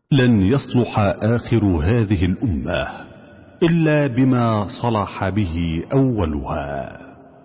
لن يصلح آخر هذه الأمة إلا بما صلح به أولها.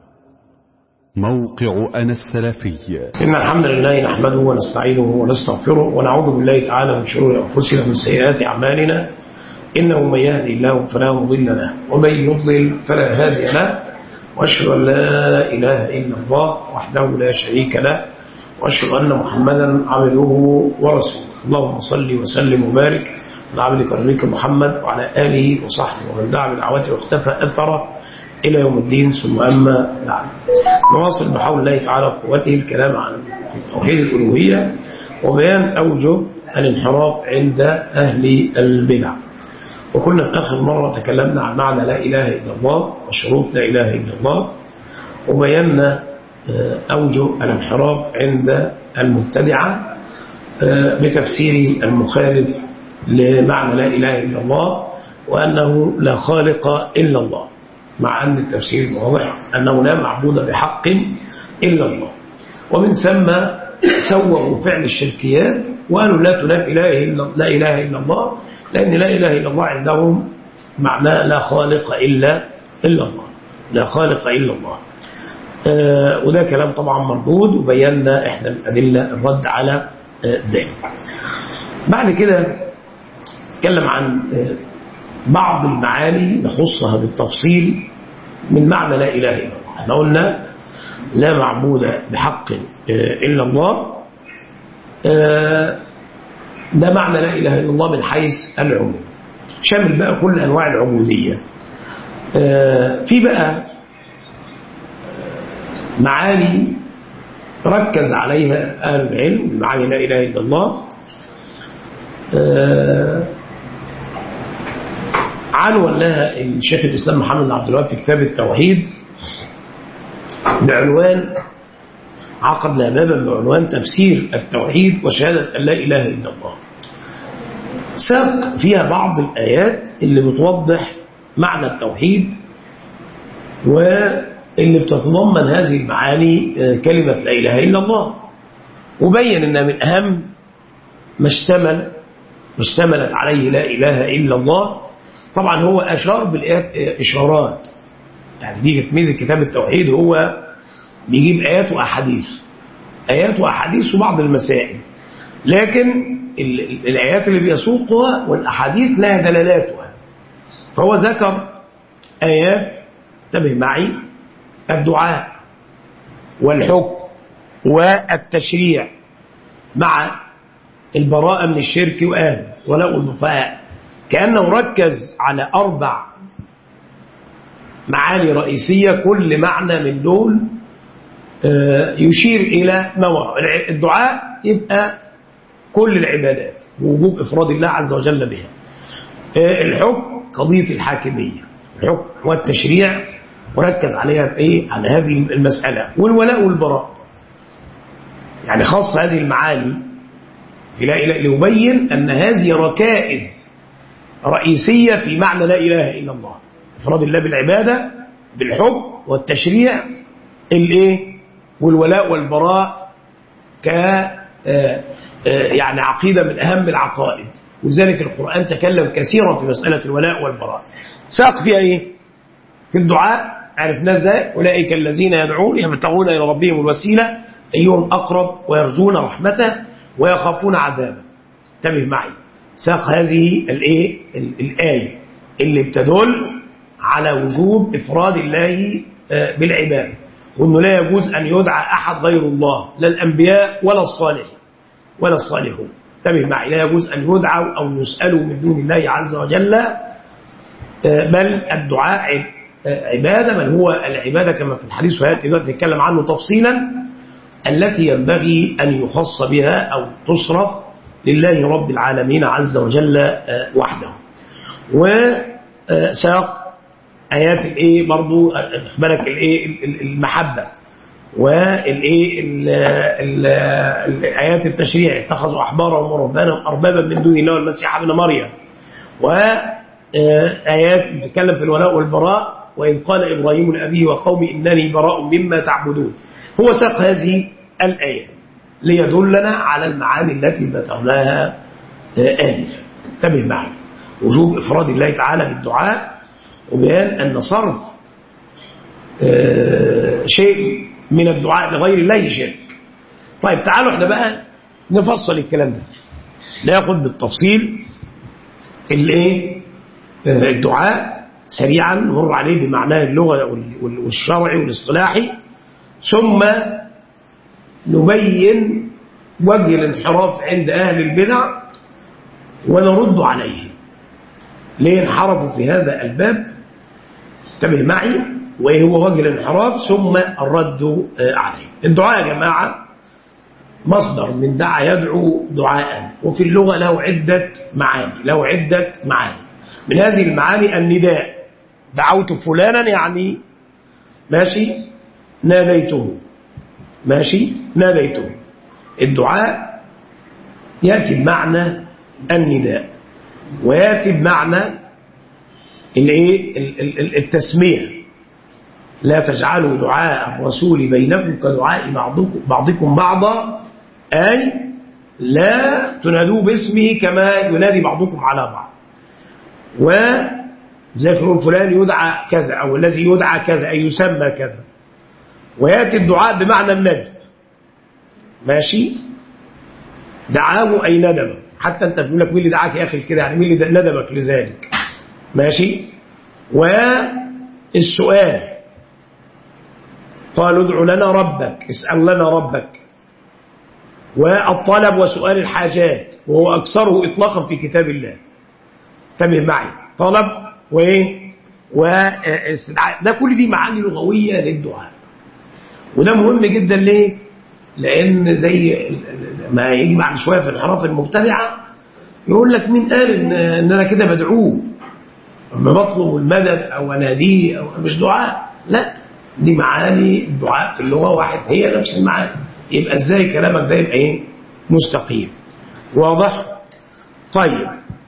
موقع أنا السلفي. إن الحمد لله نحمده ونستعينه ونستغفره ونعوذ بالله تعالى من شرور أنفسنا ومن سيئات أعمالنا، إنه من يهدي الله فلا مضل له ومن يضلل فلا هادي له، وأشهد أن لا إله إلا الله وحده لا شريك له، وأشهد أن محمدا عبده ورسوله. اللهم صل وسلم وبارك على عبدك ونبيك محمد وعلى آله وصحبه ومن دعا بدعوته واختفى أثره إلى يوم الدين، ثم أما بعد. نواصل بحول الله تعالى وقوته الكلام عن توحيد الألوهية وبيان أوجه الانحراف عند أهل البدع. وكنا في آخر مرة تكلمنا عن معنى لا إله إلا الله وشروط لا إله إلا الله، وبينا أوجه الانحراف عند المبتدعة بتفسير المخالف لمعنى لا إله إلا الله، وأنه لا خالق إلا الله، مع أن التفسير واضح أنه لا معبود بحق إلا الله. ومن ثم سووا فعل الشركيات وقالوا لا تنافي لا إله إلا الله، لأن لا إله إلا الله عندهم معناه لا خالق إلا الله، لا خالق إلا الله. وده كلام طبعا مردود، وبينا إحدى الأدلة الرد على ذلك. بعد كده نتكلم عن بعض المعاني نخصها بالتفصيل من معنى لا إله إلا الله. احنا قلنا لا معبود بحق إلا الله، ده معنى لا إله إلا الله من حيث العموم، شامل بقى كل أنواع العبودية. في بقى معاني ركز عليها أهل العلم، معاني لا إله إلا الله، عنوان لها الشيخ الإسلام محمد بن عبد الوهاب في كتاب التوحيد بعنوان، عقد لها بابا بعنوان تفسير التوحيد وشهادة أن لا إله إلا الله. ساق فيها بعض الآيات اللي بتوضح معنى التوحيد واللي بتتضمن هذه المعاني كلمة لا إله إلا الله، وبين أنها من أهم ما اشتملت عليه لا إله إلا الله. طبعا هو أشار بالآيات إشارات، يعني دي ميزة كتاب التوحيد، هو بيجيب آيات وأحاديث وبعض المسائل، لكن الآيات اللي بيسوقها والأحاديث لها دلالاتها. فهو ذكر آيات، انتبه معي، الدعاء والحكم والتشريع مع البراءة من الشرك وأهله ولا الوفاء، كأنه ركز على 4 معاني رئيسية، كل معنى من دول يشير إلى ما وراء. الدعاء يبقى كل العبادات ووجوب إفراد الله عز وجل بها. الحكم قضية الحاكمية، الحكم والتشريع وركز عليها على هذه المسألة. والولاء والبراء، يعني خاص هذه المعاني في لا إله، ليبين أن هذه ركائز رئيسية في معنى لا إله إلا الله: إفراد الله بالعبادة، بالحكم والتشريع، والولاء والبراء يعني عقيدة من أهم العقائد. ولذلك القرآن تكلم كثيرا في مسألة الولاء والبراء. ساق فيها في الدعاء عرفنا ازاي: أولئك الذين يدعون يبتغون إلى ربهم الوسيلة أيهم أقرب ويرجون رحمته ويخافون عذابه. انتبه معي، ساق هذه الآية اللي بتدل على وجوب إفراد الله بالعبادة، وأنه لا يجوز أن يدعى أحد غير الله، لا الأنبياء ولا الصالحون. انتبه معي، لا يجوز أن يدعوا أو يسألوا من دون الله عز وجل، بل الدعاء عبادة، بل هو العبادة كما في الحديث ويأتي دلوقتي نتكلم عنه تفصيلا، التي ينبغي أن يخص بها أو تصرف لله رب العالمين عز وجل وحده. وساق آيات برضو بالك المحبة والآيات التشريع: اتخذوا أحبارهم ورهبانهم أربابا من دون الله والمسيح ابن مريم. وآيات بتتكلم في الولاء والبراء: وإذ قال إبراهيم لأبيه وقومي إنني براء مما تعبدون. هو ساق هذه الآية ليدلنا على المعاني التي ذكرناها آنفا. انتبه معي، وجوب إفراد الله تعالى بالدعاء، وبيان أن صرف شيء من الدعاء لغير الله شرك. طيب تعالوا احنا بقى نفصل الكلام ده، ناخد بالتفصيل الدعاء سريعا، نمر عليه بمعناه اللغة والشرعي والاصطلاحي، ثم نبين وجه الانحراف عند أهل البدع ونرد عليه ليه انحرفوا في هذا الباب. انتبه معي، وإيه هو وجه الانحراف ثم الرد عليه. الدعاء يا جماعة مصدر من دعا يدعو دعاء، وفي اللغة له عدة معاني. من هذه المعاني النداء، دعوت فلانا يعني ماشي ناديته، الدعاء يأتي بمعنى النداء، ويأتي بمعنى التسمية. لا تجعلوا دعاء الرسول بينكم كدعاء بعضكم بعضا، أي لا تنادوا باسمه كما ينادي بعضكم على بعض. وزي يقول فلان يدعى كذا، أو الذي يدعى كذا أي يسمى كذا. ويأتي الدعاء بمعنى الندب، ماشي، دعاه أي ندم. حتى أنت بيقول لك مين اللي دعاك يا أخي كده، يعني مين اللي ندمك لذلك، ماشي. والسؤال قالوا ادع لنا ربك، اسأل لنا ربك. والطلب وسؤال الحاجات، وهو أكثره إطلاقا في كتاب الله. انتبه معي، طلب واستدعاء، ده كل دي معاني لغوية للدعاء. وده مهم جدا ليه؟ لأن زي ما يجي بعد شوية في انحراف المبتدعة يقول لك مين قال إن أنا كده بدعوه لما بطلب المدد أو أناديه أو مش دعاء. لا، دي معاني الدعاء في اللغة واحد، هي نفس المعاني. يبقى ازاي كلامك ده يبقى مستقيم واضح؟ طيب،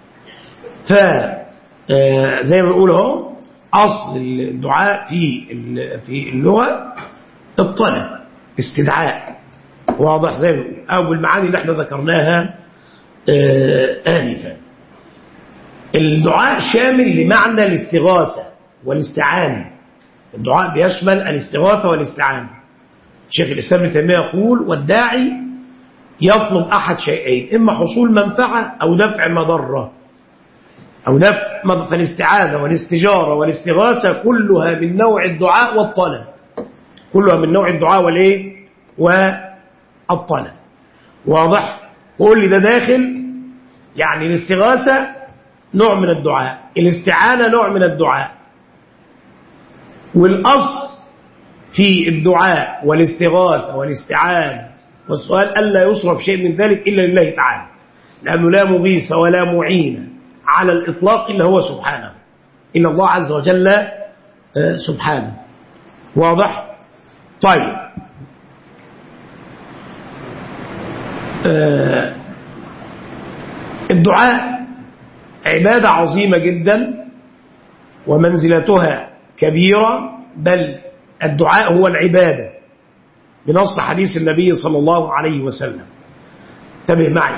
زي ما بنقول اهو، اصل الدعاء في اللغة الطلب، استدعاء، واضح؟ زي ما بنقول، او بالمعاني اللي احنا ذكرناها آنفا. الدعاء شامل لمعنى الاستغاثة والاستعانة. الدعاء بيشمل الاستغاثة والاستعانة. شيخ الإسلام ابن تيمية يقول والداعي يطلب أحد شيئين، إما حصول منفعة أو دفع مضرة فالاستعانة والاستجارة والاستغاثة كلها من نوع الدعاء والطلب، والطلب. واضح؟ قول لي ده داخل، يعني الاستغاثة نوع من الدعاء، الاستعانة نوع من الدعاء. والأصل في الدعاء والاستغاثة والاستعانة والسؤال ألا يصرف شيء من ذلك إلا لله تعالى، لأنه لا مغيث ولا معين على الإطلاق إلا هو سبحانه، إلا الله عز وجل سبحانه. واضح؟ طيب، الدعاء عبادة عظيمة جدا ومنزلتها كبيرة، بل الدعاء هو العبادة بنص حديث النبي صلى الله عليه وسلم. انتبه معي،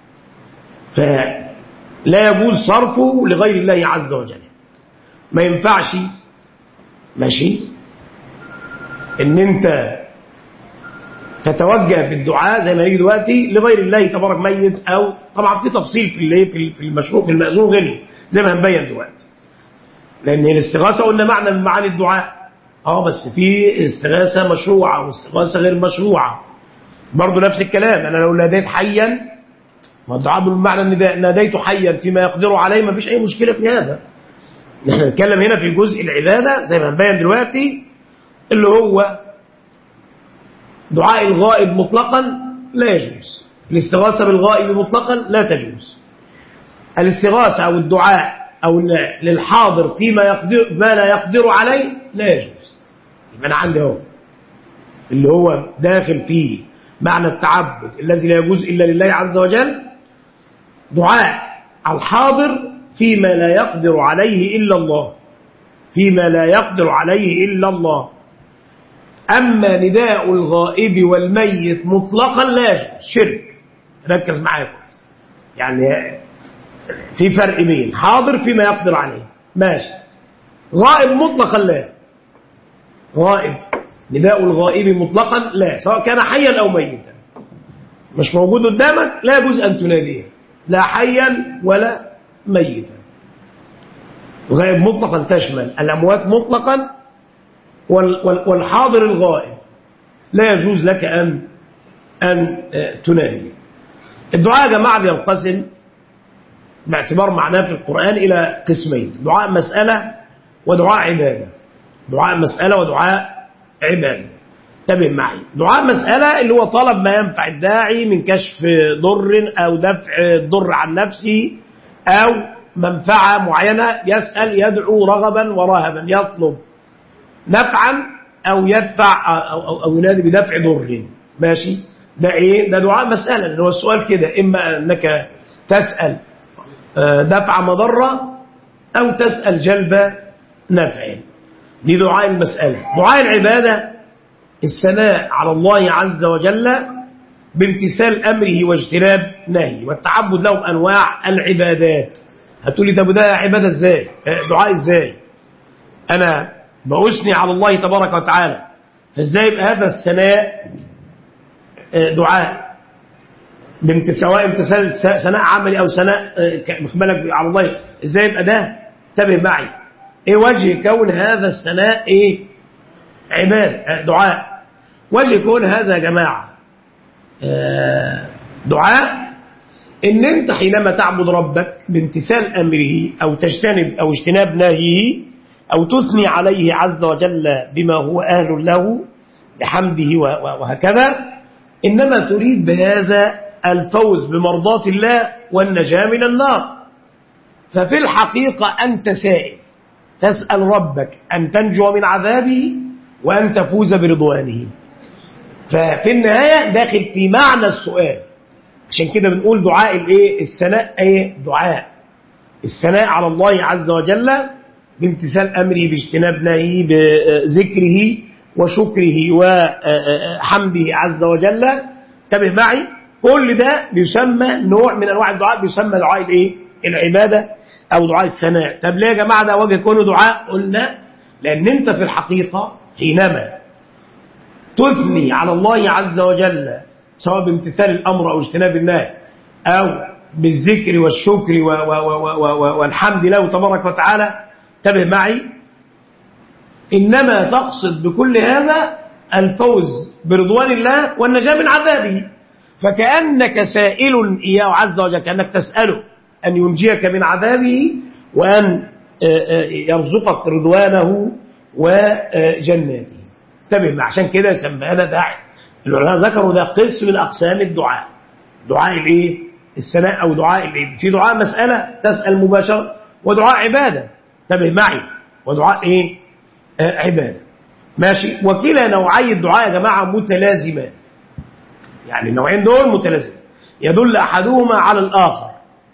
فلا يجوز صرفه لغير الله عز وجل. ما ينفعش ماشي ان انت تتوجه بالدعاء زي ما يجي دلوقتي لغير الله تبارك ميت، او طبعا في تفصيل في المشروع في المأذون غير زي ما هنبين دلوقتي، لان الاستغاثه قلنا معنى من معاني الدعاء، بس في استغاثه مشروعه واستغاثه غير مشروعه. برضه نفس الكلام، انا لو ناديت حيا، ما الدعاء بمعنى النداء، ناديت حيا فيما يقدر عليه، ما فيش اي مشكله في هذا. نحن نتكلم هنا في جزء العباده زي ما هنبين دلوقتي، اللي هو دعاء الغائب مطلقا لا يجوز، الاستغاثه بالغائب مطلقا لا تجوز. الاستغاثه او الدعاء او للحاضر فيما يقدر ما لا يقدر عليه لا يجوز. يبقى انا عندي اهو اللي هو داخل فيه معنى التعبد الذي لا يجوز الا لله عز وجل، دعاء الحاضر فيما لا يقدر عليه الا الله، اما نداء الغائب والميت مطلقا لا يجوز، شرك. ركز معايا كويس، يعني في فرق بين حاضر فيما يقدر عليه، ماشي. غائب مطلقا لا، غائب نداء الغائب مطلقا لا، سواء كان حيا أو ميتا، مش موجود قدامك لا يجوز أن تناديه، لا حيا ولا ميتا. الغائب مطلقا تشمل الأموات مطلقا والحاضر الغائب، لا يجوز لك أن تنادي. الدعاء يا جماعة بينقسم باعتبار معناه في القرآن إلى قسمين: دعاء مسألة ودعاء عبادة. دعاء مسألة ودعاء عبادة. انتبه معي. دعاء مسألة اللي هو طلب ما ينفع الداعي من كشف ضر أو دفع الضر عن نفسه أو منفعة معينة، يسأل يدعو رغبا ورهبا، يطلب نفعا أو يدفع أو ينادي بدفع ضر. ماشي، ده إيه؟ ده دعاء مسألة، اللي هو السؤال كده إما أنك تسأل دفع مضرة أو تسأل جلب نفع. دي دعاء المسألة. دعاء العبادة الثناء على الله عز وجل بامتثال أمره واجتناب نهيه، والتعبد له بأنواع العبادات. هتقولي ده عبادة ازاي؟ دعاء ازاي؟ أنا بأثني على الله تبارك وتعالى، فازاي يبقى هذا الثناء دعاء؟ سواء امتثال ثناء عملي أو ثناء مخبلك على الله، ازاي يبقى ده؟ انتبه معي. ايه وجه كون هذا الثناء ايه؟ عبادة دعاء. وجه كون هذا يا جماعة دعاء ان انت حينما تعبد ربك بامتثال امره او تجتنب او اجتناب نهيه او تثني عليه عز وجل بما هو اهل له بحمده وهكذا، انما تريد بهذا الفوز بمرضاة الله والنجاة من النار. ففي الحقيقة انت سائل تسأل ربك ان تنجو من عذابه وان تفوز برضوانه. ففي النهاية داخل في معنى السؤال. عشان كده بنقول دعاء الايه؟ الثناء ايه؟ دعاء الثناء على الله عز وجل بامتثال امره باجتناب نهيه بذكره وشكره وحمده عز وجل. انتبه معي، كل ده بيسمى نوع من انواع الدعاء، بيسمى دعاء الايه؟ العبادة او دعاء الثناء. طب ليه يا جماعة ده وجه كونه دعاء؟ قلنا لان انت في الحقيقة حينما تثني على الله عز وجل سواء بامتثال الأمر أو اجتناب النهي أو بالذكر والشكر والحمد له تبارك وتعالى، انتبه معي، إنما تقصد بكل هذا الفوز برضوان الله والنجاة من عذابه. فكأنك سائل إياه عز وجل، كأنك تسأله أن ينجيك من عذابه وأن يرزقك رضوانه وجناته. انتبه معي، عشان كده سمانا داعي. العلماء ذكروا ده قسم من أقسام الدعاء. دعاء الايه؟ الثناء أو دعاء الايه؟ في دعاء مسألة تسأل مباشرة، ودعاء عبادة. انتبه معي، ودعاء ايه؟ عبادة. ماشي. وكلا نوعي الدعاء يا جماعة متلازمان، يعني النوعين دول متلازمين، يدل أحدهما على الآخر.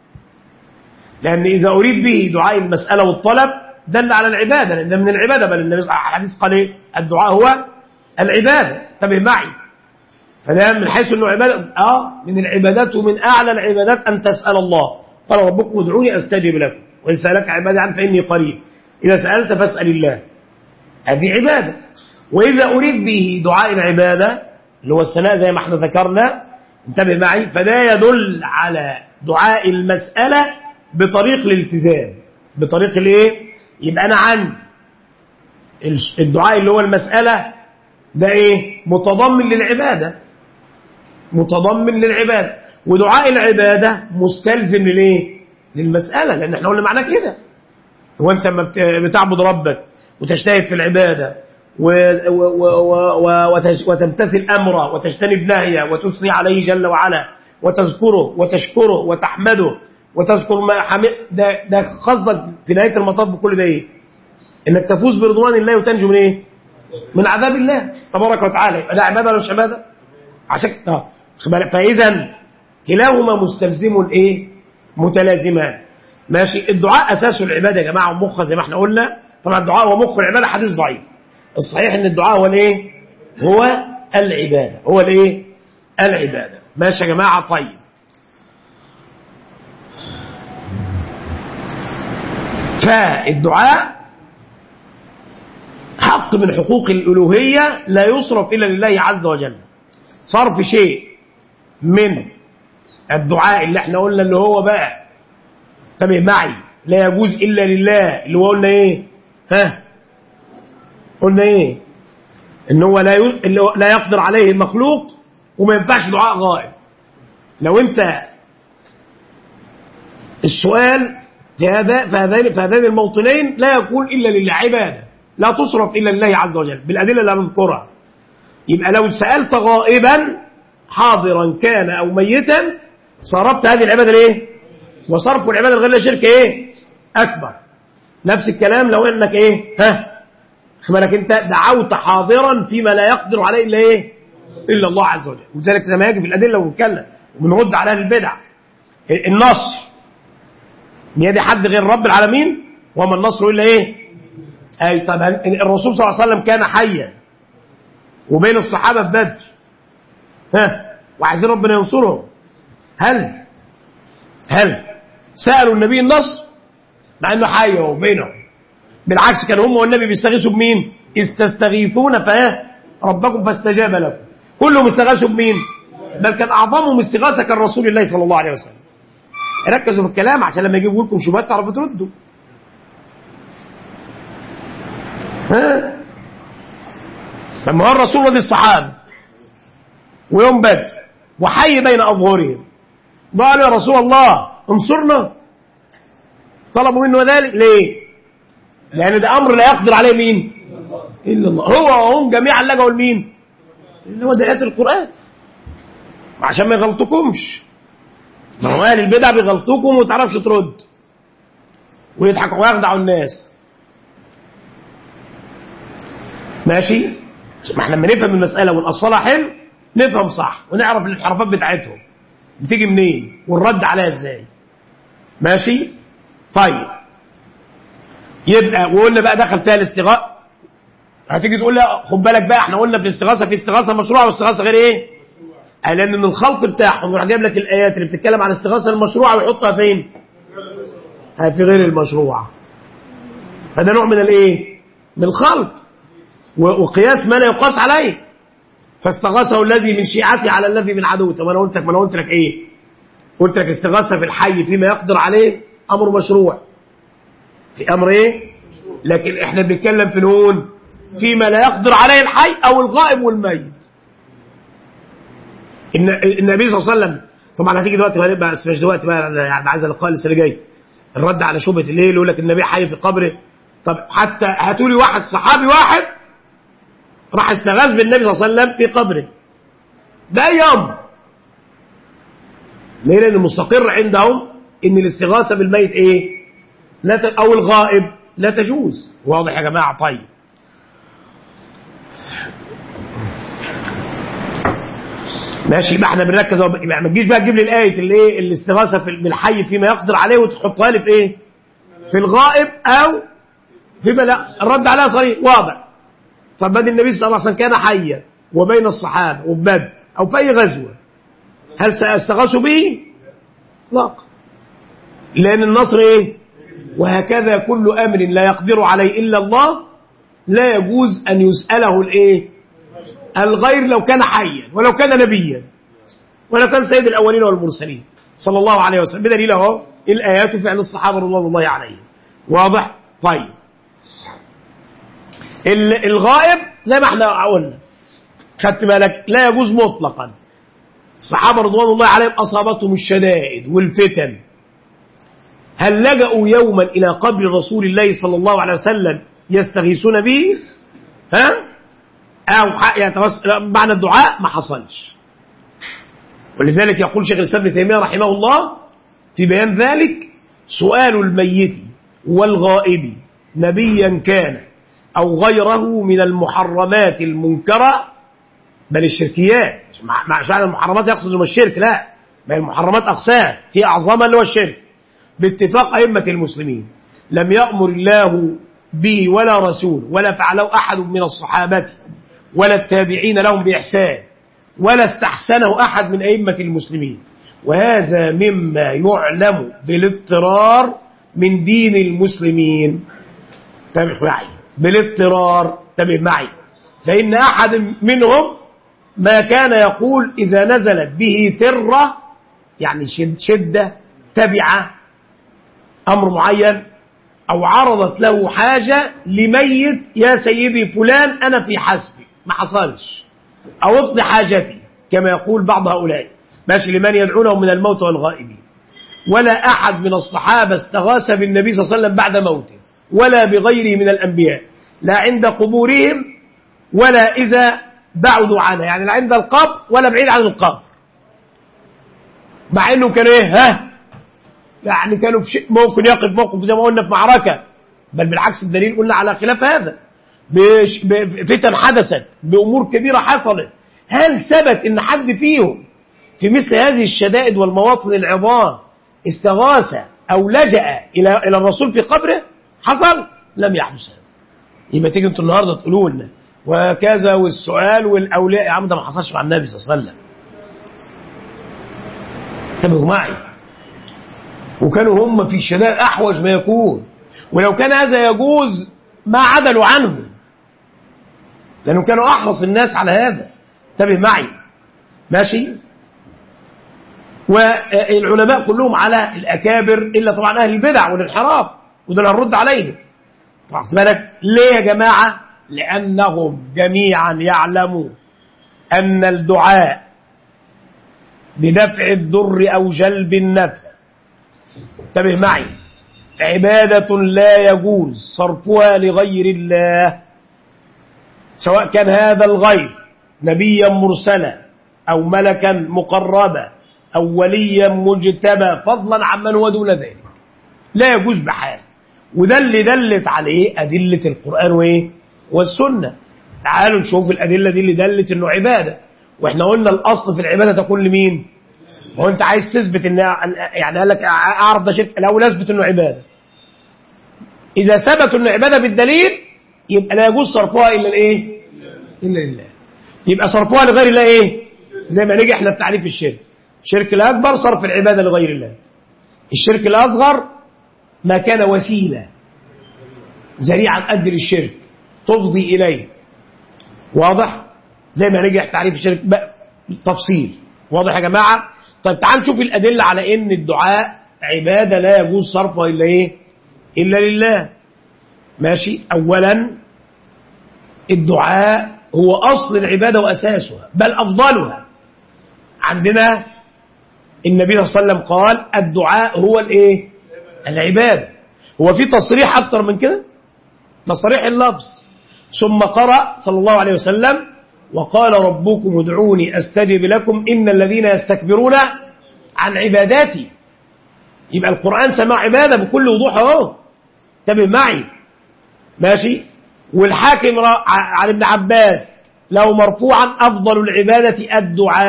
لأن إذا أريد به دعاء المسألة والطلب دل على العبادة، لأن ده من العبادة، بل النبي صلى الله عليه وسلم قال ايه؟ الدعاء هو العبادة. انتبه معي، فده من حيث انه عبادة، من العبادات ومن اعلى العبادات ان تسأل الله. قال ربكم ادعوني استجب لكم وان سألك عبادي عني فاني قريب اذا سألت فاسأل الله. هذه عبادة. واذا اريد به دعاء العبادة اللي هو الثناء زي ما احنا ذكرنا، انتبه معي، فده يدل على دعاء المسألة بطريق الالتزام. بطريق الايه؟ يبقى انا عن الدعاء اللي هو المسألة ده ايه؟ متضمن للعبادة، متضمن للعبادة. ودعاء العبادة مستلزم للايه؟ للمسألة، لان احنا قلنا معنى كده. هو انت لما بتعبد ربك وتجتهد في العبادة وتمتثل امره وتجتنب نهيه وتثني عليه جل وعلا وتذكره وتشكره وتحمده وتذكر ما حمد، ده قصدك في نهاية المطاف بكل ده ايه؟ انك تفوز برضوان الله وتنجو من ايه؟ من عذاب الله تبارك وتعالى. ده عبادة ولا مش عبادة؟ عشان فاذا كلاهما مستلزم الايه؟ متلازمان. ماشي. الدعاء اساسه العباده يا جماعه ومخه زي ما احنا قلنا. طبعا الدعاء ومخ العباده حديث ضعيف. الصحيح ان الدعاء هو الايه؟ هو العباده. هو الايه؟ العباده. ماشي يا جماعه. طيب فالدعاء حق من حقوق الألوهية لا يصرف إلا لله عز وجل. صرف شيء من الدعاء اللي احنا قلنا اللي هو بقى انتبه معي لا يجوز إلا لله، اللي هو قلنا ايه؟ قلنا ايه؟ ان هو لا يقدر عليه المخلوق، وما ينفعش دعاء غائب. لو انت السؤال في هذين الموطنين لا يكون إلا لله، عبادة لا تصرف إلا لله عز وجل بالأدلة اللي هنذكرها. يبقى لو سألت غائبا حاضرا كان أو ميتا صرفت هذه العبادة ليه؟ وصرف العبادة لغير الله شرك ايه؟ أكبر. نفس الكلام لو انك ايه؟ خبرك انت دعوت حاضرا فيما لا يقدر عليه الا ايه؟ إلا الله عز وجل. وذلك زي ما يجي في الأدلة ونتكلم وبنرد على أهل البدع. النصر بيد حد غير رب العالمين، وما النصر إلا إيه؟ أي طب الرسول صلى الله عليه وسلم كان حيا وبين الصحابة في بدر وعايزين ربنا ينصرهم، هل سألوا النبي النصر مع إنه حي وبينهم؟ بالعكس كان هم والنبي بيستغيثوا بمين؟ استستغيثون ربكم فاستجاب لكم. كلهم استغاثوا بمين؟ بل كان أعظمهم استغاثة كان رسول الله صلى الله عليه وسلم. ركزوا في الكلام عشان لما يجيبوا لكم شبهات تعرفوا تردوا. لما هو الرسول رضي الصحابة ويوم بدر وحي بين أظهرهم قالوا يا رسول الله انصرنا، طلبوا منه ذلك ليه؟ لأن ده أمر لا يقدر عليه مين؟ إلا الله. هو وهم جميعا لجوا لمين؟ اللي هو ده آيات القرآن عشان ما يغلطكمش. ما هو أهل البدع بيغلطوكم وما تعرفش ترد ويضحكوا ويخدعوا الناس. ماشي؟ ما احنا لما نفهم المسألة ونأصلها حلو نفهم صح ونعرف الانحرافات بتاعتهم بتيجي منين والرد عليها ازاي. ماشي؟ طيب يبقى وقلنا بقى دخل فيها الاستغاثة. هتيجي تقول لا خد بالك بقى احنا قلنا في الاستغاثة في استغاثة مشروعة واستغاثة غير ايه؟ لأن من الخلط بتاعهم يروح جايب لك الآيات اللي بتتكلم عن الاستغاثة المشروعة ويحطها فين؟ في غير المشروعة. فده نوع من الايه؟ من الخلط وقياس ما لا يقاس عليه. فاستغاثه الذي من شيعته على الذي من عدوه. طب انا قلت لك ايه؟ قلت لك استغاثة في الحي فيما يقدر عليه امر مشروع. في امر ايه؟ لكن احنا بنتكلم في نقول فيما لا يقدر عليه الحي او الغائب والميت. النبي صلى الله عليه وسلم طبعا هتيجي دلوقتي هنبقى مش دلوقتي بقى يعني عايز اللقاء اللي جاي الرد على شبهه الليل يقول لك النبي حي في قبره. طب حتى هاتوا لي واحد صحابي واحد راح استغاث بالنبي صلى الله عليه وسلم في قبره. ده اي امر. ليه؟ لان المستقر عندهم ان الاستغاثه بالميت ايه؟ لا او الغائب لا تجوز. واضح يا جماعه؟ طيب ماشي. يبقى احنا بنركز يبقى ما تجيش بقى تجيب لي الايه اللي ايه الاستغاثه بالحي فيما يقدر عليه وتحطها لي في ايه؟ في الغائب او فيما لا. الرد عليها صريح واضح. طب بدي النبي صلى الله عليه وسلم كان حيا وبين الصحابه وفي بدر او في اي غزوه هل ساستغاثوا به؟ اطلاقا. لان النصر ايه؟ وهكذا كل امر لا يقدر عليه الا الله لا يجوز ان يساله الايه؟ الغير لو كان حيا ولو كان نبيا ولو كان سيد الأولين والمرسلين صلى الله عليه وسلم. بدليل اهو الآيات وفعل الصحابة رضوان الله عليهم. واضح؟ طيب الغائب زي ما احنا قلنا خدت بالك لا يجوز مطلقا. الصحابة رضوان الله عليهم أصابتهم الشدائد والفتن هل لجأوا يوما إلى قبر رسول الله صلى الله عليه وسلم يستغيثون به؟ أو معنى الدعاء ما حصلش. ولذلك يقول شيخ الإسلام ابن تيمية رحمه الله في بيان ذلك سؤال الميت والغائب نبيا كان أو غيره من المحرمات المنكرة بل الشركيات. مع شأن المحرمات يقصد من الشرك لا، بل المحرمات أقسام في أعظمها اللي هو الشرك باتفاق أئمة المسلمين لم يأمر الله به ولا رسول ولا فعله أحد من الصحابة ولا التابعين لهم بإحسان ولا استحسنه أحد من أئمة المسلمين. وهذا مما يعلم بالاضطرار من دين المسلمين. انتبه معي بالاضطرار، انتبه معي، فإن أحد منهم ما كان يقول إذا نزلت به ترة يعني شدة تبعة أمر معين أو عرضت له حاجة لميت، يا سيدي فلان أنا في حسبي، ما حصلش، أو اقضي حاجتي كما يقول بعض هؤلاء، ماشي، لمن يدعونهم من الموت والغائبين. ولا أحد من الصحابة استغاث بالنبي صلى الله عليه وسلم بعد موته ولا بغيره من الأنبياء، لا عند قبورهم ولا إذا بعدوا عنها، يعني لا عند القبر ولا بعيد عن القبر، مع أنه كانوا يعني كانوا في ممكن يقف موقف زي ما قلنا في معركة، بل بالعكس الدليل قلنا على خلاف هذا، فتن حدثت بأمور كبيرة حصلت، هل ثبت ان حد فيهم في مثل هذه الشدائد والمواطن العظام استغاث او لجأ الى الرسول في قبره؟ حصل؟ لم يحدث. يبقى تيجي انتوا النهارده تقولوا لنا وكذا والسؤال والاولياء، يا عم ده ما حصلش مع النبي صلى الله عليه وسلم. انتبهوا معي، وكانوا هم في الشدائد احوج ما يكون، ولو كان هذا يجوز ما عدلوا عنه، لانهم كانوا احرص الناس على هذا. انتبه معي، ماشي. والعلماء كلهم على الأكابر إلا طبعا أهل البدع والانحراف، وده اللي هنرد عليه. واخد بالك ليه يا جماعة؟ لأنهم جميعا يعلمون أن الدعاء بدفع الضر أو جلب النفع، انتبه معي، عبادة لا يجوز صرفها لغير الله، سواء كان هذا الغير نبيا مرسلا أو ملكا مقربا أو وليا مجتبى، فضلا عمن هو دون ذلك، لا يجوز بحال. وده اللي دلت عليه أدلة القرآن والسنة. تعالوا نشوف الأدلة دي اللي دلت إنه عبادة. وإحنا قلنا الأصل في العبادة تكون لمين؟ هو أنت عايز تثبت إن يعني قال لك أعرف ده شرك، الأول أثبت إنه عبادة. إذا ثبت إنه عبادة بالدليل يبقى لا يجوز صرفها إلا الإيه؟ إلا لله. يبقى صرفها لغير الله إيه؟ زي ما نيجي إحنا بتعريف الشرك. الشرك الأكبر صرف العبادة لغير الله. الشرك الأصغر ما كان وسيلة ذريعة تؤدي للشرك تفضي إليه. واضح؟ زي ما نيجي تعريف الشرك تفصيل. واضح يا جماعة؟ طيب تعال نشوف الأدلة على إن الدعاء عبادة لا يجوز صرفها إلا إيه؟ إلا لله. ماشي؟ أولا الدعاء هو أصل العبادة وأساسها، بل أفضلها. عندنا النبي صلى الله عليه وسلم قال الدعاء هو الإيه؟ العبادة. هو في تصريح أكتر من كده؟ تصريح اللفظ. ثم قرأ صلى الله عليه وسلم وقال ربكم ادعوني أستجب لكم إن الذين يستكبرون عن عباداتي. يبقى القرآن سماه عبادة بكل وضوح اهو. انتبه معي، ماشي. والحاكم عن ابن عباس لو مرفوعا أفضل العبادة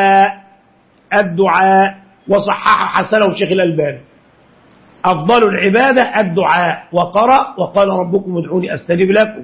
الدعاء، وصححه حسنه الشيخ الألباني. أفضل العبادة الدعاء، وقرأ وقال ربكم ادعوني أستجب لكم.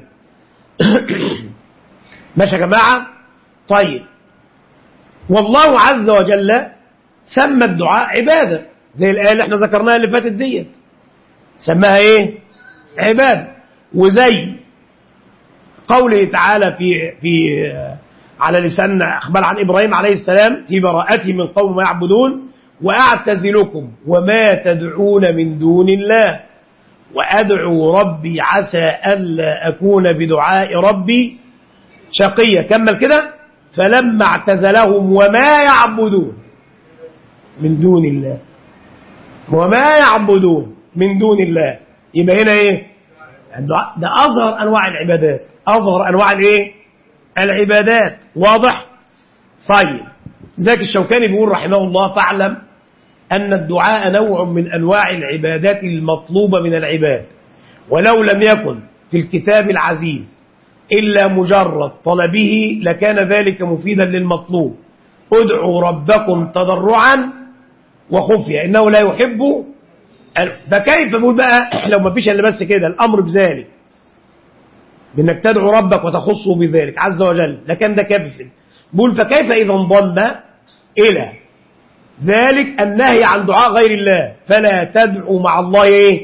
ماشي يا جماعة؟ طيب، والله عز وجل سمى الدعاء عبادة، زي الآية اللي احنا ذكرناها اللي فاتت ديت، سماها ايه؟ عبادة. وزي قوله تعالى في على لسان أخبار عن إبراهيم عليه السلام في براءته من قوم ما يعبدون وأعتزلكم وما تدعون من دون الله وأدعو ربي عسى ألا أكون بدعاء ربي شقيا. كمل كده، فلما اعتزلهم وما يعبدون من دون الله، وما يعبدون من دون الله، يبقى هنا ايه؟ ده أظهر أنواع العبادات، أظهر أنواع الايه؟ العبادات. واضح؟ طيب، ذاك الشوكاني بيقول رحمه الله فاعلم أن الدعاء نوع من أنواع العبادات المطلوبة من العباد، ولو لم يكن في الكتاب العزيز إلا مجرد طلبه لكان ذلك مفيدا للمطلوب. ادعوا ربكم تضرعا وخفيا إنه لا يحب. فكيف بقول بقى لو ما فيش إلا بس كده الأمر بذلك، بأنك تدعو ربك وتخصه بذلك عز وجل، لكن ده كافي. بقول فكيف إذا انضم إلى ذلك النهي عن دعاء غير الله، فلا تدعو مع الله إيه؟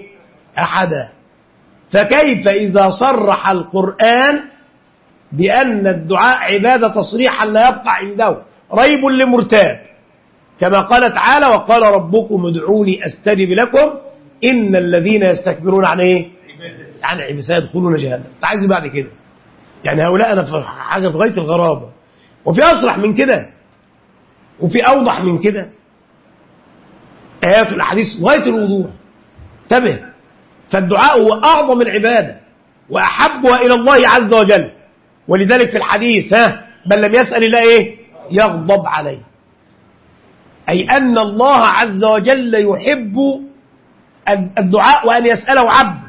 أحدا. فكيف إذا صرح القرآن بأن الدعاء عبادة تصريحا لا يبقى عنده ريب لمرتاب، كما قال تعالى وقال ربكم ادعوني أستجب لكم إن الذين يستكبرون عن إيه؟ عن عبادتي سيدخلون جهنم. عايز بعد كده يعني هؤلاء أنا في حاجة في غاية الغرابة، وفي أصرح من كده وفي أوضح من كده. آيات الأحاديث غاية الوضوح. انتبه، فالدعاء هو أعظم العبادة وأحبها إلى الله عز وجل، ولذلك في الحديث بل لم يسأل الله إيه؟ يغضب عليه، أي أن الله عز وجل يحب الدعاء وأن يسأله عبد،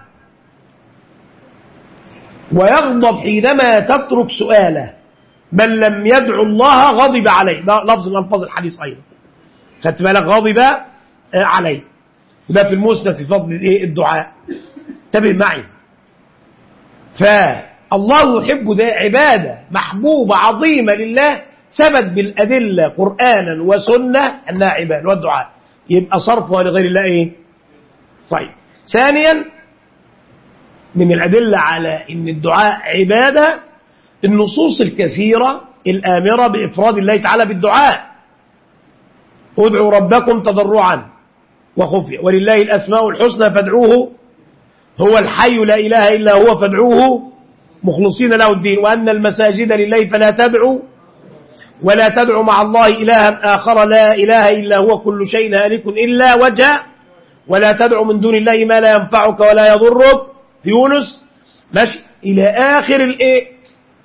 ويغضب حينما تترك سؤاله. من لم يدعو الله غضب عليه، ده لفظ من ألفاظ الحديث أيضا، خدت بالك؟ غضب عليه. ده في المسند في فضل الدعاء. انتبه معي. فالله يحب ده عبادة محبوبة عظيمة لله، ثبت بالأدلة قرآنا وسنة أنها عبادة، والدعاء يبقى صرفها لغير الله إيه؟ طيب، ثانيا من الأدلة على أن الدعاء عبادة النصوص الكثيرة الآمرة بإفراد الله تعالى بالدعاء. ادعوا ربكم تضرعا وخفيا ولله الأسماء الحسنى فادعوه هو الحي لا إله إلا هو فادعوه مخلصين له الدين وأن المساجد لله فلا تدعوا ولا تدعوا مع الله إلها آخر لا إله إلا هو كل شيء هالك إلا وجهه ولا تدعوا من دون الله ما لا ينفعك ولا يضرك في يونس ماشي إلى آخر الإيه.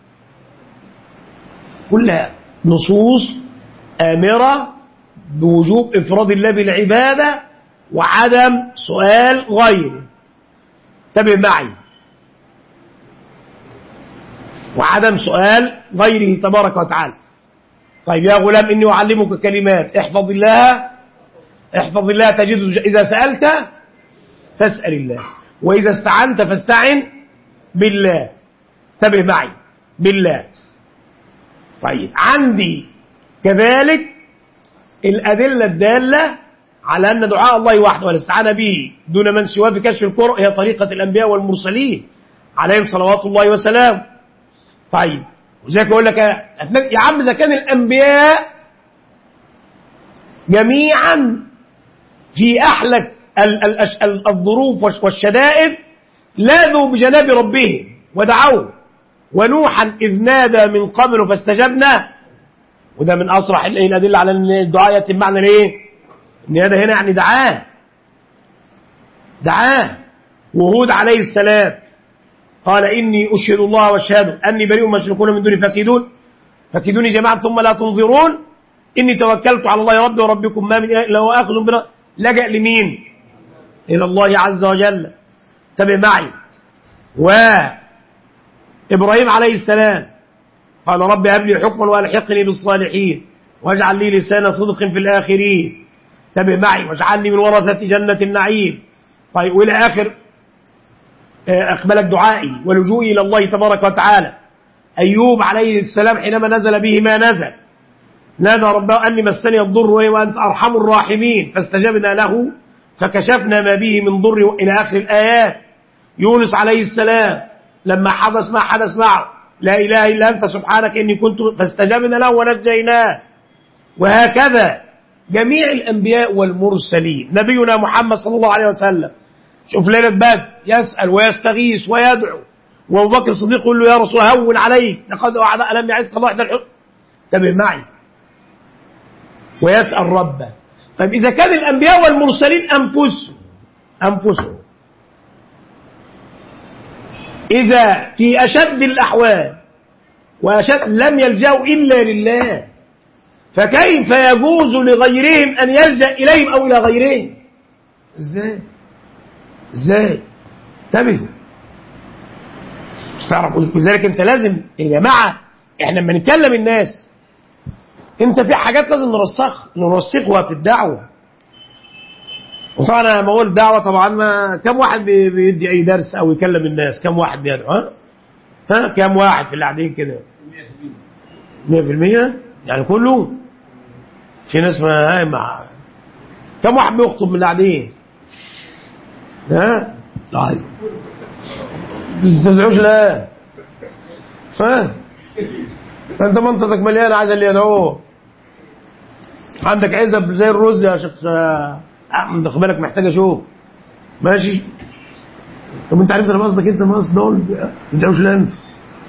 كلها نصوص آمرة بوجوب إفراد الله بالعبادة وعدم سؤال غيره. انتبه معي. وعدم سؤال غيره تبارك وتعالى. طيب يا غلام إني أعلمك كلمات احفظ الله تجده. إذا سألت فاسأل الله وإذا استعنت فاستعن بالله. انتبه معي بالله. طيب عندي كذلك الأدلة الدالة على أن دعاء الله وحده والاستعانة به دون من سواه في كشف الكرء هي طريقة الأنبياء والمرسلين عليهم صلوات الله وسلامه. طيب وزيك أقول لك يا عم إذا كان الأنبياء جميعا في أحلك الظروف والشدائد لاذوا بجناب ربهم ودعوه ونوحا إذ نادى من قبل فاستجبنا. وده من أصرح الأدلة على أن الدعاء يتم معنى ليه؟ النيادة هنا يعني دعاه. وهود عليه السلام قال إني أشهد الله واشهد أني بريء مما تشركون من دوني فكيدوني جماعة ثم لا تنظرون إني توكلت على الله ربي وربكم ما من إله إلا هو آخذ بنا. لجأ لمين؟ إلى الله عز وجل. تبع معي. وإبراهيم عليه السلام قال رب هب لي حكما والحقني بالصالحين واجعل لي لسان صدق في الآخرين. تبع معي. واجعلني من ورثة جنة النعيم. طيب وإلى آخر أقبلك دعائي ولجوئي إلى الله تبارك وتعالى. أيوب عليه السلام حينما نزل به ما نزل نادى ربه أني مسني الضر وأنت أرحم الراحمين فاستجبنا له فكشفنا ما به من ضر إلى آخر الآيات. يونس عليه السلام لما حدث ما حدث معه لا إله إلا أنت سبحانك إني كنت فاستجبنا له ونجيناه. وهكذا جميع الأنبياء والمرسلين. نبينا محمد صلى الله عليه وسلم شوف ليلة بدر يسأل ويستغيث ويدعو وأبو بكر الصديق يقول له يا رسول هون عليك لقد ألم يعدك الله إحدى الحكم. انتبه معي. ويسأل ربه. طيب إذا كان الأنبياء والمرسلين أنفسهم إذا في أشد الأحوال وأشد لم يلجأوا إلا لله فكيف يجوز لغيرهم أن يلجأ إليهم أو إلى غيرهم؟ إزاي انتبهوا. مش تعرف. لذلك أنت لازم يا جماعة إحنا لما نتكلم الناس أنت في حاجات لازم نرسخها في الدعوة. وطبعا أنا لما أقول دعوة طبعا ما كم واحد بيدي أي درس أو يكلم الناس؟ كم واحد بيدعو؟ كم واحد في اللي قاعدين كده؟ 100% يعني كله. في ناس ما كم واحد بيخطب من اللي قاعدين؟ طيب ما تدعوش لا فانت منطقتك مليانه عايز اللي يدعوه. عندك عزب زي الرز يا شيخ خد بالك محتاج اشوف ماشي. طب انت عرفت انا قصدك انت ما قصد دول ما تدعوش لا انت.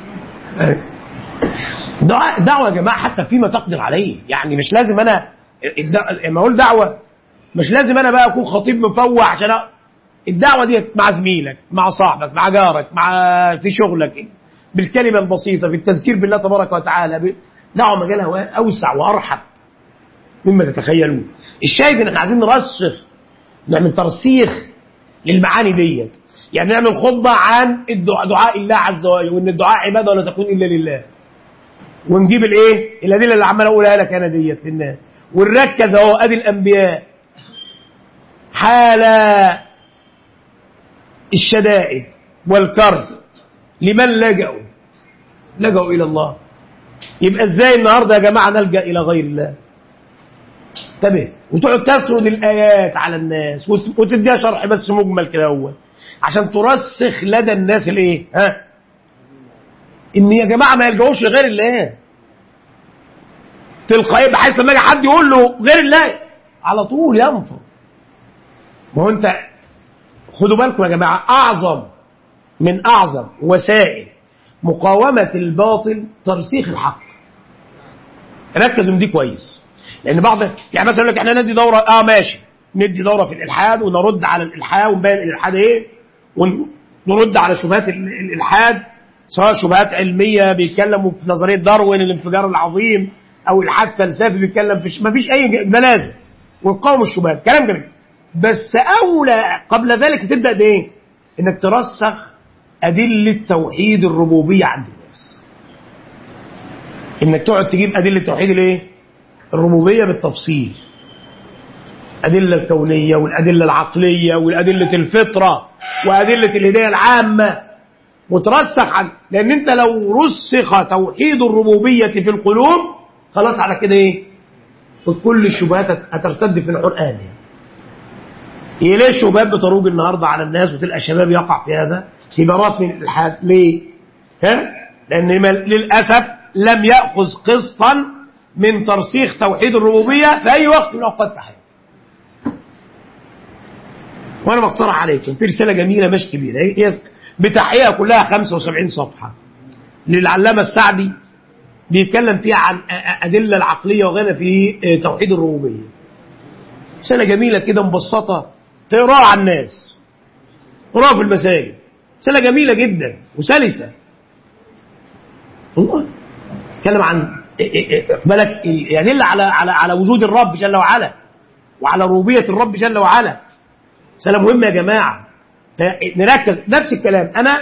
دعوه يا جماعه حتى فيما تقدر عليه، يعني مش لازم انا لما اقول دعوه مش لازم انا بقى اكون خطيب مفوح عشان الدعوه دي مع زميلك مع صاحبك مع جارك مع في شغلك بالكلمه البسيطه في التذكير بالله تبارك وتعالى. دعوه مجالها اوسع وارحب مما تتخيلون. الشاهد ان احنا عايزين نرسخ نعمل ترسيخ للمعاني ديت، يعني نعمل خطبه عن دعاء الله عز وجل وان الدعاء عباده ولا تكون الا لله، ونجيب الايه الادله اللي عمال اقولها لك انا ديت للناس، ونركز اهو ادي الانبياء حال الشدائد والكرب لمن لجأوا الى الله. يبقى ازاي النهارده يا جماعه نلجأ الى غير الله؟ انتبه وتقعد تسرد الايات على الناس وتديها شرح بس مجمل كده هو عشان ترسخ لدى الناس الايه ان يا جماعه ما يلجأوش لغير الله تلقائيا، بحيث لما يجي حد يقول له غير الله على طول ينفر. ما هو انت خدوا بالكم يا جماعه من اعظم وسائل مقاومه الباطل ترسيخ الحق. ركزوا من دي كويس، لان بعض يعني مثلا يقول لك احنا ندي دوره ماشي ندي دوره في الالحاد ونرد على الالحاد ونبين الالحاد ايه ونرد على شبهات الالحاد، سواء شبهات علميه بيتكلموا في نظريه داروين الانفجار العظيم او الحاد فلسفي بيتكلم في ما فيش اي ملازم ونقاوم الشبهات كلام جميل. بس اولى قبل ذلك تبدا بايه؟ انك ترسخ ادله توحيد الربوبيه عند الناس، انك تقعد تجيب ادله توحيد الايه الربوبيه بالتفصيل، ادله الكونيه والادله العقليه والادله الفطره وادله الهدايه العامه وترسخ عن، لان انت لو رسخ توحيد الربوبيه في القلوب خلاص على كده ايه كل الشبهات هترتد في القران. ايه ليه الشبهات بتروج النهارده على الناس وتلقى الشباب يقع في هذا في برات من الالحاد؟ ليه؟ لان للاسف لم ياخذ قسطا من ترسيخ توحيد الربوبيه في اي وقت من الاوقات في حياته. وانا بقترح عليكم في رساله جميله مش كبيره هي بتحقيقها كلها 75 صفحه للعلامه السعدي بيتكلم فيها عن ادله العقليه وغيرها في توحيد الربوبيه. رساله جميله كده مبسطه تقراها على الناس، قراها في المساجد، رساله جميله جدا وسلسه والله. اتكلم عن بالك يدل على وجود الرب جل وعلا وعلى ربوبيه الرب جل وعلا. رساله مهمه يا جماعه نركز. نفس الكلام انا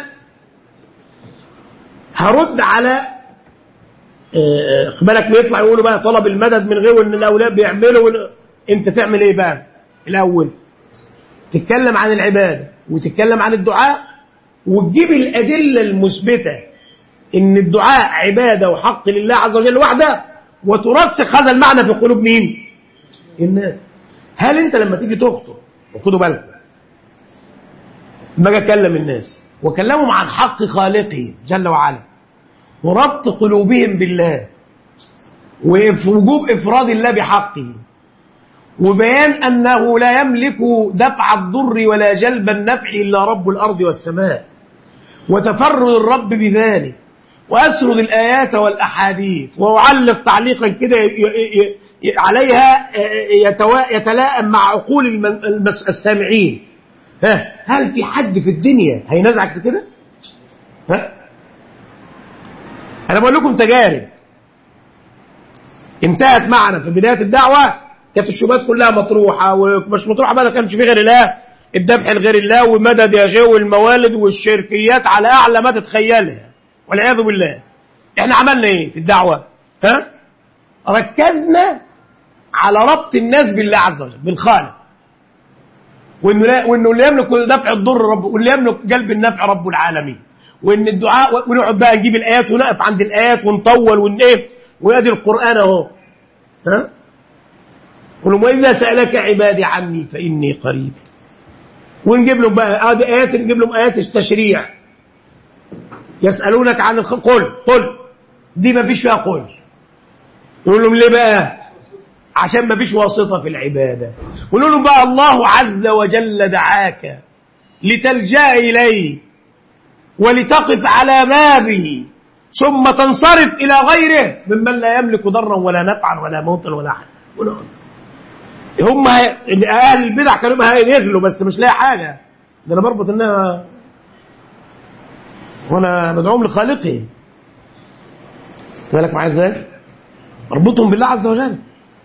هرد على بالك بيطلع يقولوا بقى طلب المدد من غير ان الاولاد بيعملوا انت تعمل ايه بقى؟ الاول تتكلم عن العباده وتتكلم عن الدعاء وتجيب الادله المثبته ان الدعاء عباده وحق لله عز وجل وحده وترسخ هذا المعنى في قلوب مين؟ الناس. هل انت لما تيجي تخطب وخدوا بالكم لما اجي اكلم الناس واكلمهم عن حق خالقهم جل وعلا وربط قلوبهم بالله ووجوب افراد الله بحقه وبيان انه لا يملك دفع الضر ولا جلب النفع الا رب الارض والسماء وتفرد الرب بذلك واسرد الايات والاحاديث واعلق تعليقا كده عليها يتلائم مع عقول السامعين. هل في حد في الدنيا هينازعك في كده؟ انا بقول لكم تجارب انتهت معنا في بدايه الدعوه كانت الشبهات كلها مطروحه ومش مطروحه بقى، ما كانش في غير الله الذبح لغير الله ومدد يا شيخ والموالد والشركيات على اعلى ما تتخيلها والعياذ بالله. احنا عملنا ايه في الدعوه؟ ركزنا على ربط الناس بالله عز وجل بالخالق وانه اللي يملك دفع الضر رب واللي يملك جلب النفع رب العالمين وان الدعاء ونقعد بقى نجيب الايات ونقف عند الايات ونطول ونقف وادي القران اهو. قل واذا سالك عبادي عني فاني قريب ونجيب لهم بقى آيات، نجيب لهم آيات التشريع. يسألونك عن قل دي ما فيش فيها قل. نقول لهم ليه بقى؟ عشان ما فيش واسطة في العبادة. ونقول لهم بقى الله عز وجل دعاك لتلجأ إليه ولتقف على بابه ثم تنصرف إلى غيره ممن لا يملك ضرا ولا نفعا ولا موتا ولا حاجة. هم أهل البدع كانوا يغلوا بس مش لاقي حاجة. ده أنا بربط إنها وأنا مدعوم لخالقه. بالك معايا إزاي؟ اربطهم بالله عز وجل.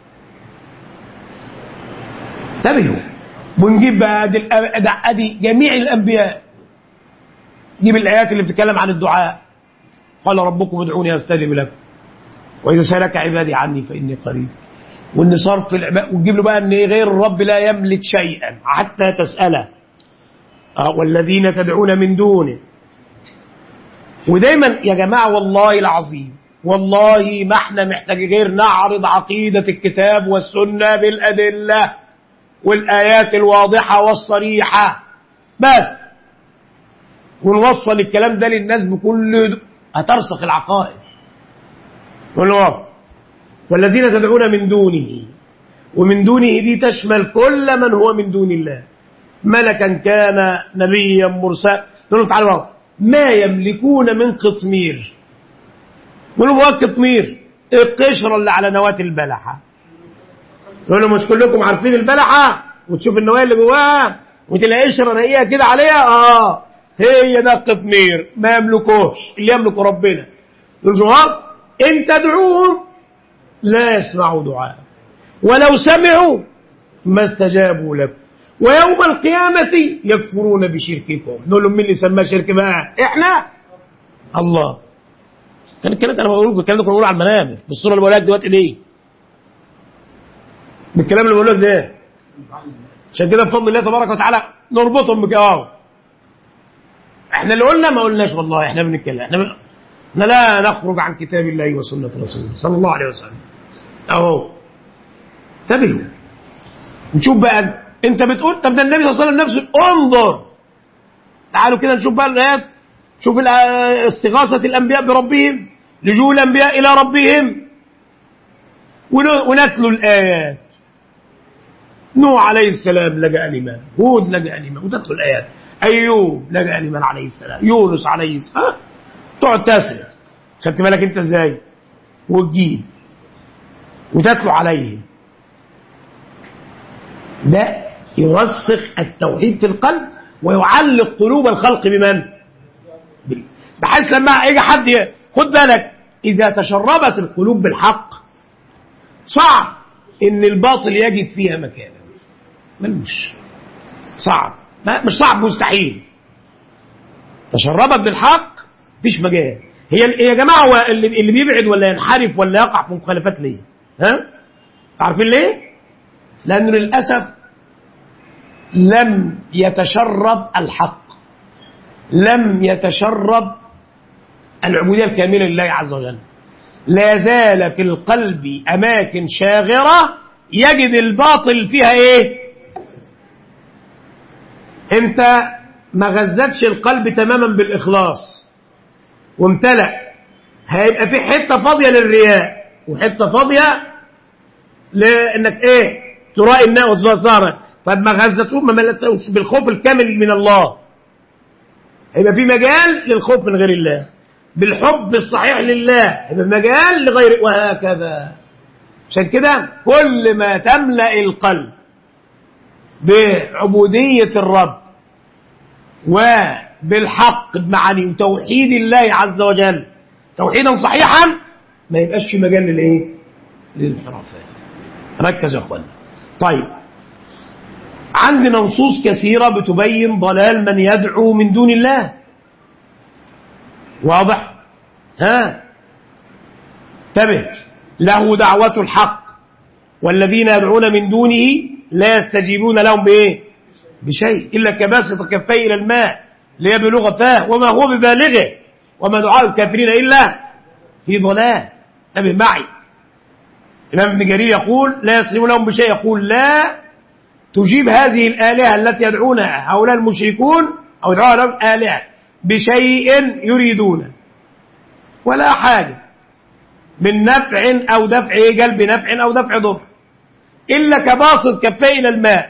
انتبهوا. ونجيب بقى ادي جميع الانبياء. نجيب الايات اللي بتتكلم عن الدعاء. قال ربكم ادعوني استجب لكم واذا سالك عبادي عني فاني قريب. وان صرف في العباد. ونجيب له بقى ان غير الرب لا يملك شيئا حتى تساله. والذين تدعون من دونه. ودايما يا جماعه والله العظيم والله ما احنا محتاجين غير نعرض عقيدة الكتاب والسنة بالأدلة والآيات الواضحة والصريحة بس، ونوصل الكلام ده للناس بكل هترسخ العقائد. والذين تدعون من دونه. ومن دونه دي تشمل كل من هو من دون الله، ملكا كان نبيا مرسلا. نقول تعالوا ما يملكون من قطمير. يقولوا هو القطمير القشره اللي على نواه البلحه. يقولوا مش كلكم عارفين البلحه وتشوف النواه اللي جواها وتلاقي قشره رقيقه كده عليها؟ هي ده القطمير. ما يملكوش، اللي يملكه ربنا. الجواب ان تدعوهم لا يسمعوا دعاء ولو سمعوا ما استجابوا لكم ويوم القيامه يكفرون بشرككم. نقول لهم مين اللي سماه شرك بقى؟ احنا؟ الله. كان الكلام ده انا بقول لكم، الكلام ده كنا بنقوله على المنابر بالصوره اللي بقولها لك دلوقتي دي. بالكلام اللي بقول لك ده. عشان كده بفضل الله تبارك وتعالى نربطهم بكده. احنا اللي قلنا ما قلناش والله، احنا بنتكلم، احنا لا نخرج عن كتاب الله وسنه رسوله صلى الله عليه وسلم. اهو انتبهوا. نشوف بقى انت بتقول طب ده النبي صلى الله عليه وسلم نفسه. انظر تعالوا كده نشوف بقى الايات. شوف استغاثة الأنبياء بربهم، لجوء الأنبياء إلى ربهم، ونتلو الآيات. نوح عليه السلام لجأ لمن؟ هود لجأ لمن؟ وتتلو الآيات. أيوب لجأ لمن عليه السلام؟ يونس عليه السلام. تقعد تسرع. خدت بالك أنت إزاي؟ وتجيب وتتلو عليهم. ده يرسخ التوحيد في القلب ويعلق قلوب الخلق بمن؟ بحيث لما يجي حد خد بالك إذا تشربت القلوب بالحق صعب إن الباطل يجد فيها مكانا. ملوش. صعب. مش صعب، مستحيل. تشربت بالحق مفيش مجال. هي يا جماعة هو اللي بيبعد ولا ينحرف ولا يقع في مخالفات ليه؟ ها؟ عارفين ليه؟ لأنه للأسف لم يتشرب الحق، لم يتشرب العبودية الكاملة لله عز وجل. لا زال في القلب أماكن شاغرة يجد الباطل فيها إيه؟ أنت ما غذتش القلب تماما بالإخلاص وامتلأ، هيبقى في حتة فاضية للرياء وحتة فاضية لأنك إيه؟ ترائي الناس وتظهر. طب ما غذتوه ما ملأتوش بالخوف الكامل من الله، هيبقى في مجال للخوف من غير الله. بالحب الصحيح لله هيبقى مجال لغير، وهكذا. عشان كده كل ما تملأ القلب بعبودية الرب وبالحق بمعاني وتوحيد الله عز وجل توحيدا صحيحا ما يبقاش في مجال للايه؟ للانحرافات. ركز يا اخوانا. طيب عندنا نصوص كثيرة بتبين ضلال من يدعو من دون الله. واضح؟ انتبه. له دعوة الحق والذين يدعون من دونه لا يستجيبون لهم بإيه؟ بشيء إلا كباسط كفيه إلى الماء ليبلغ فاه وما هو ببالغه وما دعاء الكافرين إلا في ضلال. انتبه معي. الإمام ابن جرير يقول لا يستجيبون لهم بشيء، يقول لا تجيب هذه الآلهة التي يدعونها هؤلاء المشركون أو يدعونها آلهة بشيء يريدونه ولا حاجة من نفع أو دفع جلب نفع أو دفع ضر إلا كباسط كفيه إلى الماء،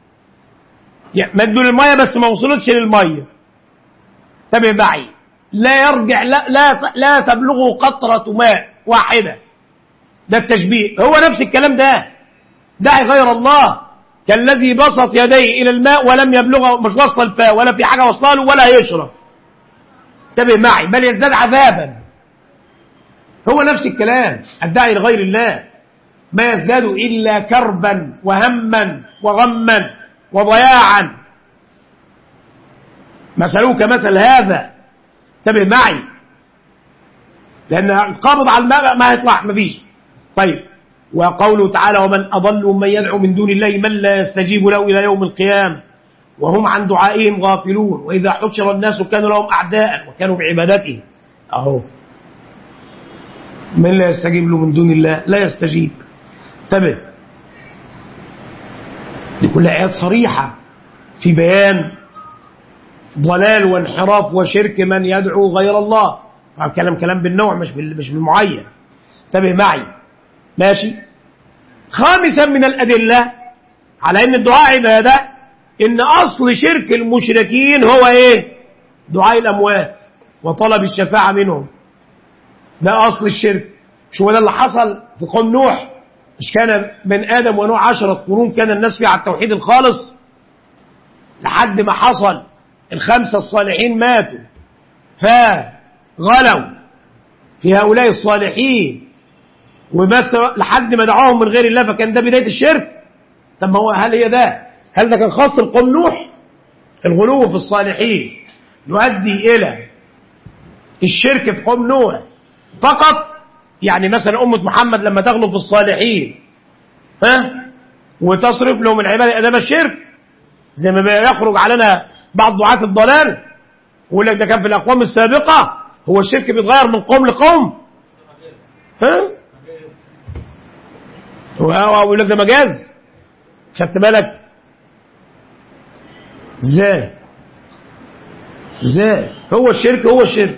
مدوا للمية بس ما وصلتش للمية. تبع معي، لا يرجع لا تبلغه قطرة ماء واحدة. ده التشبيه، هو نفس الكلام ده. دعي غير الله كالذي بسط يديه إلى الماء ولم يبلغه، مش وصل الفاء ولا في حاجة وصله له ولا يشرب. تبع معي، بل يزداد عذابا. هو نفس الكلام، الداعي لغير الله ما يزداد إلا كربا وهما وغما وضياعا. مثله كمثل هذا. تبع معي، لأن القابض على الماء ما يطلع، ما فيش. طيب، وقوله تعالى ومن أضل من يدعو من دون الله من لا يستجيب له إلى يوم القيامة وهم عن دعائهم غافلون وإذا حشر الناس كانوا لهم أعداء وكانوا بعبادته. أهو من لا يستجيب له من دون الله لا يستجيب. تبع، دي كلها آيات صريحة في بيان ضلال وانحراف وشرك من يدعو غير الله. كلام بالنوع مش بالمعين. تبع معي، ماشي. خامسا من الأدلة على أن الدعاء عبادة إن أصل شرك المشركين هو إيه؟ دعاء الأموات وطلب الشفاعة منهم. ده أصل الشرك. شو ده اللي حصل في قوم نوح؟ مش كان بين آدم ونوح 10 قرون كان الناس فيه على التوحيد الخالص لحد ما حصل ال5 الصالحين ماتوا فغلوا في هؤلاء الصالحين وبس لحد ما دعوهم من غير الله، فكان ده بداية الشرك. طب ما هو هل ده كان خاص القوم نوح؟ الغلو في الصالحين يؤدي إلى الشرك في قوم نوح فقط؟ يعني مثلا أمة محمد لما تغلو في الصالحين وتصرف لهم العبادة ده الشرك، زي ما يخرج علينا بعض دعاة الضلال ويقول لك ده كان في الأقوام السابقة. هو الشرك بيتغير من قوم لقوم؟ ويقول لك ده مجاز. خدت بالك ازاي هو الشرك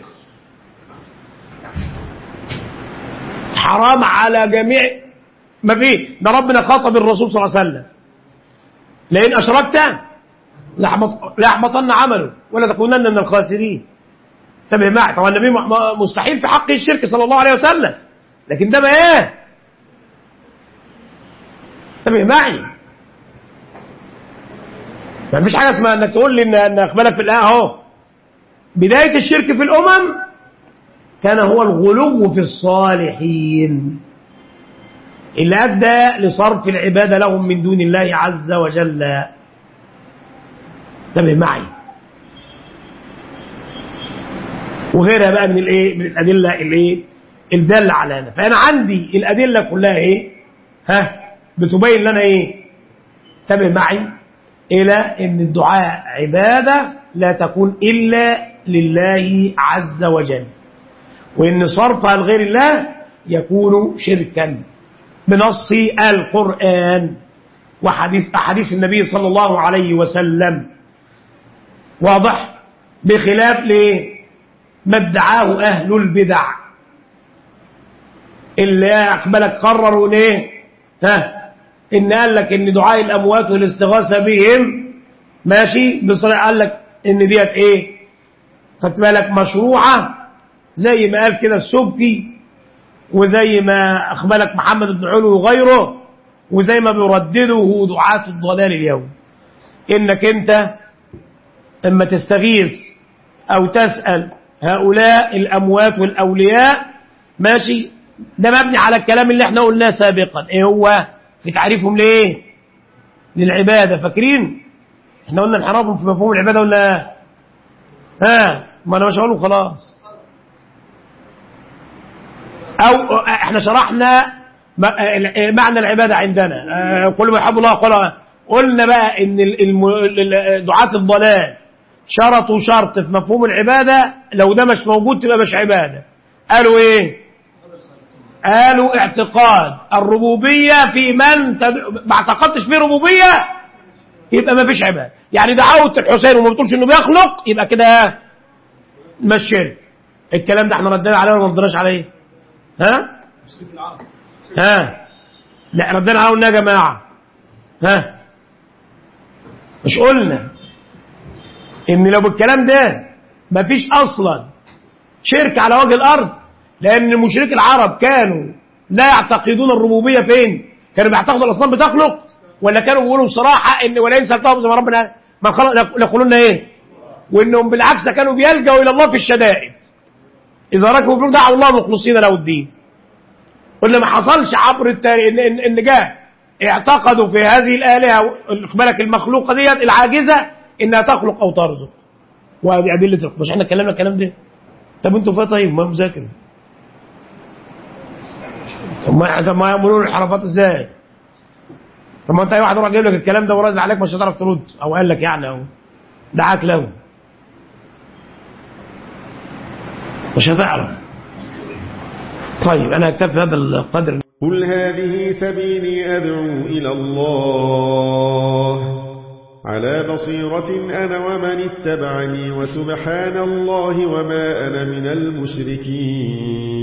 حرام على جميع ما فيه. ده ربنا خاطب الرسول صلى الله عليه وسلم لئن أشركت ليحبطن عمله ولا تكونن من الخاسرين. تبع معي، طبعا النبي مستحيل في حقه الشرك صلى الله عليه وسلم، لكن ده بقى ايه؟ تبع معي، ما فيش حاجه اسمها انك تقول لي ان اخبالك في الآية اهو. بدايه الشرك في الامم كان هو الغلو في الصالحين اللي ادى لصرف العباده لهم من دون الله عز وجل. تبع معي، وغيرها بقى من الادله الداله على هذا. فانا عندي الادله كلها بتبين لنا تبع معي الى ان الدعاء عباده لا تكون الا لله عز وجل، وان صرفها لغير الله يكون شركا بنص القرآن وأحاديث النبي صلى الله عليه وسلم. واضح؟ بخلاف ما ادعاه أهل البدع اللي أقبلك قرروا إن قال لك إن دعاء الأموات والاستغاثة بهم ماشي بصريح، قال لك إن ديت خدت بالك مشروعة زي ما قال كده السبكي، وزي ما أخبرك محمد بن علو وغيره، وزي ما بيردده دعاة الضلال اليوم، إنك أنت اما تستغيث أو تسأل هؤلاء الأموات والأولياء ماشي، ده مبني على الكلام اللي احنا قلناه سابقا. ايه هو في تعريفهم للعبادة؟ فاكرين احنا قلنا انحرافهم في مفهوم العبادة ولا ما انا مش هقوله خلاص. او احنا شرحنا معنى العبادة عندنا، كل ما يحب الله قلنا بقى ان دعاة الضلال شرطوا شرط في مفهوم العبادة، لو ده مش موجود تبقى مش عبادة. قالوا قالوا اعتقاد الربوبية في من ما اعتقدتش فيه ربوبية يبقى ما فيش عبادة. يعني دعوة الحسين وما بتقولش انه بيخلق يبقى كده مش شرك. الكلام ده احنا ردنا عليه ولا ما ردناش عليه؟ ها لا ردنا عليه قلنا يا جماعة مش قلنا ان لو بالكلام ده ما فيش اصلا شرك على وجه الارض، لان مشرك العرب كانوا لا يعتقدون الربوبية فين؟ كانوا بيعتقدوا الاصنام بتخلق، ولا كانوا بيقولوا بصراحة ان ولئن سألتهم زي ما ربنا ما خلق ليقولون ايه؟ وانهم بالعكس كانوا بيلجأوا الى الله في الشدائد، اذا ركبوا في دعوا الله مخلصين له الدين. قلنا ما حصلش عبر التاريخ ان جاء اعتقدوا في هذه الآلهة بالك المخلوقة ديت العاجزة انها تخلق او ترزق، وهذه ادلة مش احنا اتكلمنا الكلام ده. طب انتوا فيها طيب ما مذاكروا؟ طب ما يعملون الحرفات ازاي؟ طب ما انت اي واحد يروح جايب لك الكلام ده ورازع عليك مش هتعرف ترد، او قال لك يعني او دعاك له مش هتعرف. طيب انا اكتفي هذا القدر. قل هذه سبيلي أدعو إلى الله على بصيرة أنا ومن اتبعني وسبحان الله وما أنا من المشركين.